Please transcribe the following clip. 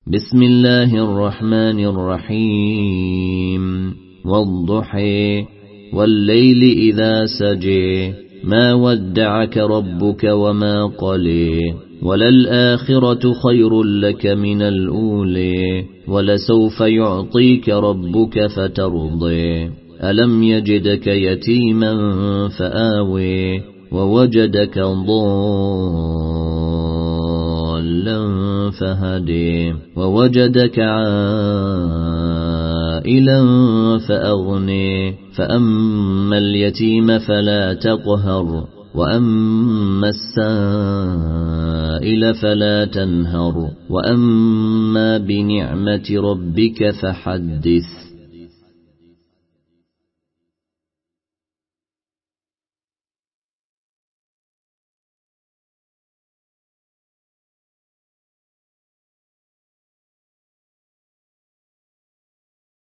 بسم الله الرحمن الرحيم والضحى والليل إذا سجى ما ودعك ربك وما قلى وللآخرة خير لك من الأولى ولسوف يعطيك ربك فترضى ألم يجدك يتيما فآوى ووجدك ضالا فهدي ووجدك عائلا فأغني فأما اليتيم فلا تقهر وأما السائل فلا تنهر وأما بنعمة ربك فحدث.